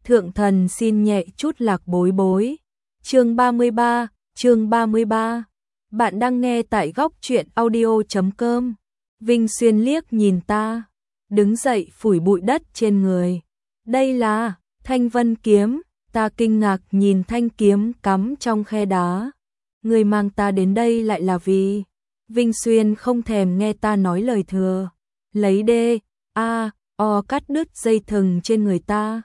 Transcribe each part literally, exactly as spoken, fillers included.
Thượng thần xin nhẹ chút lạc bối bối. Chương ba mươi ba, chương ba mươi ba. Bạn đang nghe tại góc truyện audio chấm com. Vinh Xuyên liếc nhìn ta, đứng dậy phủi bụi đất trên người. Đây là Thanh Vân kiếm. Ta kinh ngạc nhìn thanh kiếm cắm trong khe đá. Người mang ta đến đây lại là vì... Vinh Xuyên không thèm nghe ta nói lời thừa, lấy đê, a, o cắt đứt dây thừng trên người ta.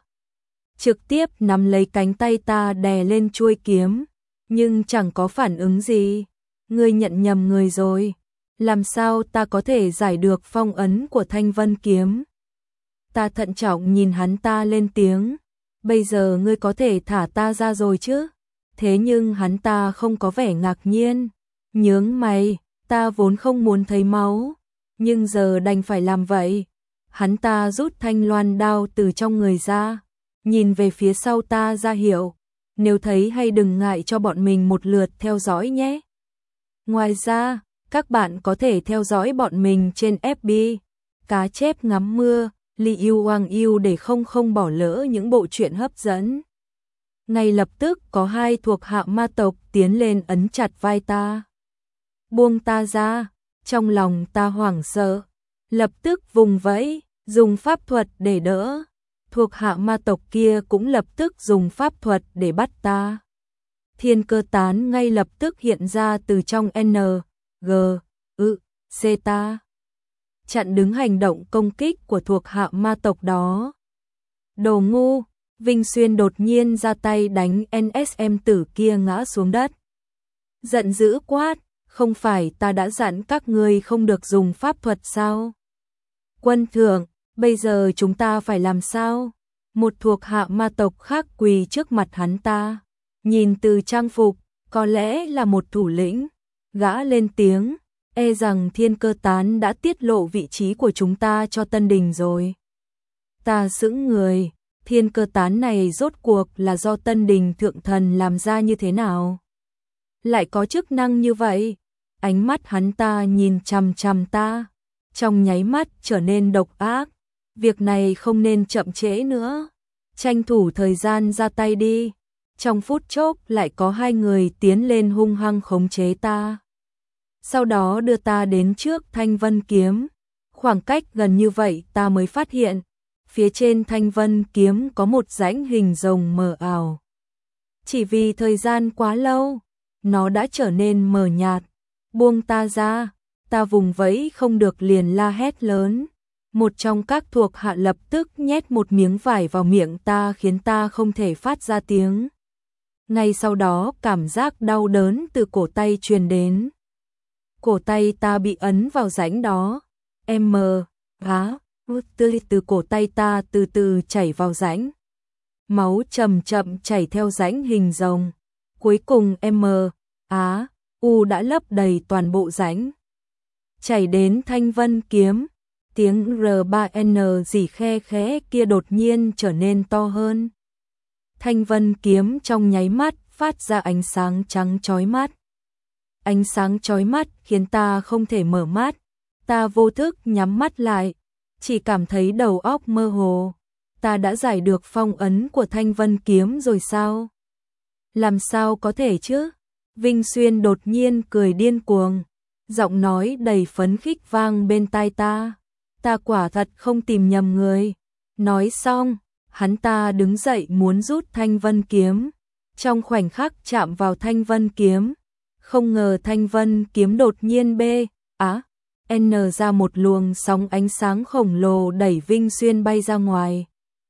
Trực tiếp nắm lấy cánh tay ta đè lên chuôi kiếm, nhưng chẳng có phản ứng gì. Ngươi nhận nhầm người rồi, làm sao ta có thể giải được phong ấn của Thanh Vân kiếm? Ta thận trọng nhìn hắn ta lên tiếng, bây giờ ngươi có thể thả ta ra rồi chứ? Thế nhưng hắn ta không có vẻ ngạc nhiên, nhướng mày, ta vốn không muốn thấy máu, nhưng giờ đành phải làm vậy. Hắn ta rút thanh loan đao từ trong người ra, nhìn về phía sau ta ra hiệu, nếu thấy hay đừng ngại cho bọn mình một lượt theo dõi nhé. Ngoài ra, các bạn có thể theo dõi bọn mình trên ép bê, Cá Chép Ngắm Mưa, Li Yêu Hoàng Yêu để không không bỏ lỡ những bộ truyện hấp dẫn. Ngay lập tức có hai thuộc hạ ma tộc tiến lên ấn chặt vai ta. Buông ta ra, trong lòng ta hoảng sợ, lập tức vùng vẫy, dùng pháp thuật để đỡ. Thuộc hạ ma tộc kia cũng lập tức dùng pháp thuật để bắt ta. Thiên Cơ Tán ngay lập tức hiện ra từ trong N, G, ư, C ta, chặn đứng hành động công kích của thuộc hạ ma tộc đó. Đồ ngu! Vinh Xuyên đột nhiên ra tay đánh en ét em tử kia ngã xuống đất. Giận dữ quát, không phải ta đã dặn các ngươi không được dùng pháp thuật sao? Quân thượng, bây giờ chúng ta phải làm sao? Một thuộc hạ ma tộc khác quỳ trước mặt hắn ta, nhìn từ trang phục, có lẽ là một thủ lĩnh. Gã lên tiếng, e rằng Thiên Cơ Tán đã tiết lộ vị trí của chúng ta cho Tân Đình rồi. Ta sững người, Thiên Cơ Tán này rốt cuộc là do Tân Đình thượng thần làm ra như thế nào? Lại có chức năng như vậy? Ánh mắt hắn ta nhìn chằm chằm ta, trong nháy mắt trở nên độc ác. Việc này không nên chậm trễ nữa, tranh thủ thời gian ra tay đi. Trong phút chốc lại có hai người tiến lên hung hăng khống chế ta. Sau đó đưa ta đến trước Thanh Vân kiếm. Khoảng cách gần như vậy ta mới phát hiện, phía trên Thanh Vân kiếm có một rãnh hình rồng mờ ảo. Chỉ vì thời gian quá lâu, nó đã trở nên mờ nhạt. Buông ta ra, ta vùng vẫy không được liền la hét lớn. Một trong các thuộc hạ lập tức nhét một miếng vải vào miệng ta khiến ta không thể phát ra tiếng. Ngay sau đó cảm giác đau đớn từ cổ tay truyền đến. Cổ tay ta bị ấn vào rãnh đó. M, á, từ, từ cổ tay ta từ từ chảy vào rãnh. Máu chậm chậm chảy theo rãnh hình rồng. Cuối cùng M, á, U đã lấp đầy toàn bộ rãnh. Chảy đến Thanh Vân kiếm. Tiếng R ba N gì khe khẽ kia đột nhiên trở nên to hơn. Thanh Vân kiếm trong nháy mắt phát ra ánh sáng trắng chói mắt. Ánh sáng chói mắt khiến ta không thể mở mắt. Ta vô thức nhắm mắt lại, chỉ cảm thấy đầu óc mơ hồ. Ta đã giải được phong ấn của Thanh Vân kiếm rồi sao? Làm sao có thể chứ? Vinh Xuyên đột nhiên cười điên cuồng, giọng nói đầy phấn khích vang bên tai ta. Ta quả thật không tìm nhầm người. Nói xong, hắn ta đứng dậy muốn rút Thanh Vân kiếm. Trong khoảnh khắc chạm vào Thanh Vân kiếm, không ngờ Thanh Vân kiếm đột nhiên bê, á, N ra một luồng sóng ánh sáng khổng lồ đẩy Vinh Xuyên bay ra ngoài.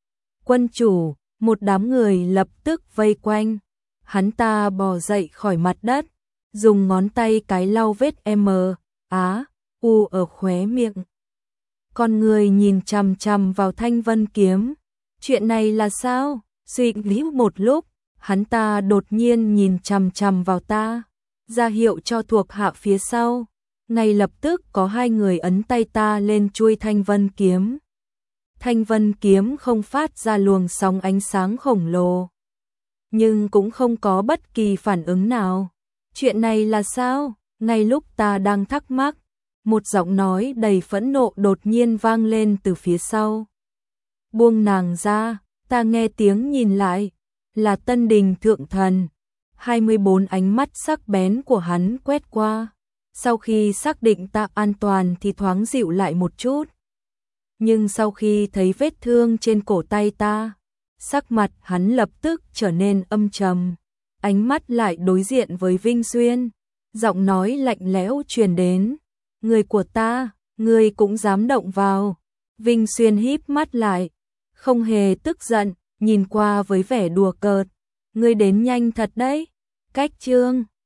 Quân chủ, một đám người lập tức vây quanh. Hắn ta bò dậy khỏi mặt đất, dùng ngón tay cái lau vết M, á, U ở khóe miệng. Con người nhìn chằm chằm vào Thanh Vân kiếm. Chuyện này là sao? Suy nghĩ một lúc, hắn ta đột nhiên nhìn chằm chằm vào ta, ra hiệu cho thuộc hạ phía sau. Ngay lập tức có hai người ấn tay ta lên chuôi Thanh Vân kiếm. Thanh Vân kiếm không phát ra luồng sóng ánh sáng khổng lồ, nhưng cũng không có bất kỳ phản ứng nào. Chuyện này là sao? Ngay lúc ta đang thắc mắc, một giọng nói đầy phẫn nộ đột nhiên vang lên từ phía sau. Buông nàng ra, Ta nghe tiếng nhìn lại, là Tân Đình thượng thần. hai mươi bốn ánh mắt sắc bén của hắn quét qua. Sau khi xác định ta an toàn thì thoáng dịu lại một chút. Nhưng sau khi thấy vết thương trên cổ tay ta, sắc mặt hắn lập tức trở nên âm trầm. Ánh mắt lại đối diện với Vinh Xuyên. Giọng nói lạnh lẽo truyền đến. Người của ta, người cũng dám động vào. Vinh Xuyên híp mắt lại, không hề tức giận, nhìn qua với vẻ đùa cợt. Ngươi đến nhanh thật đấy. Cách Trương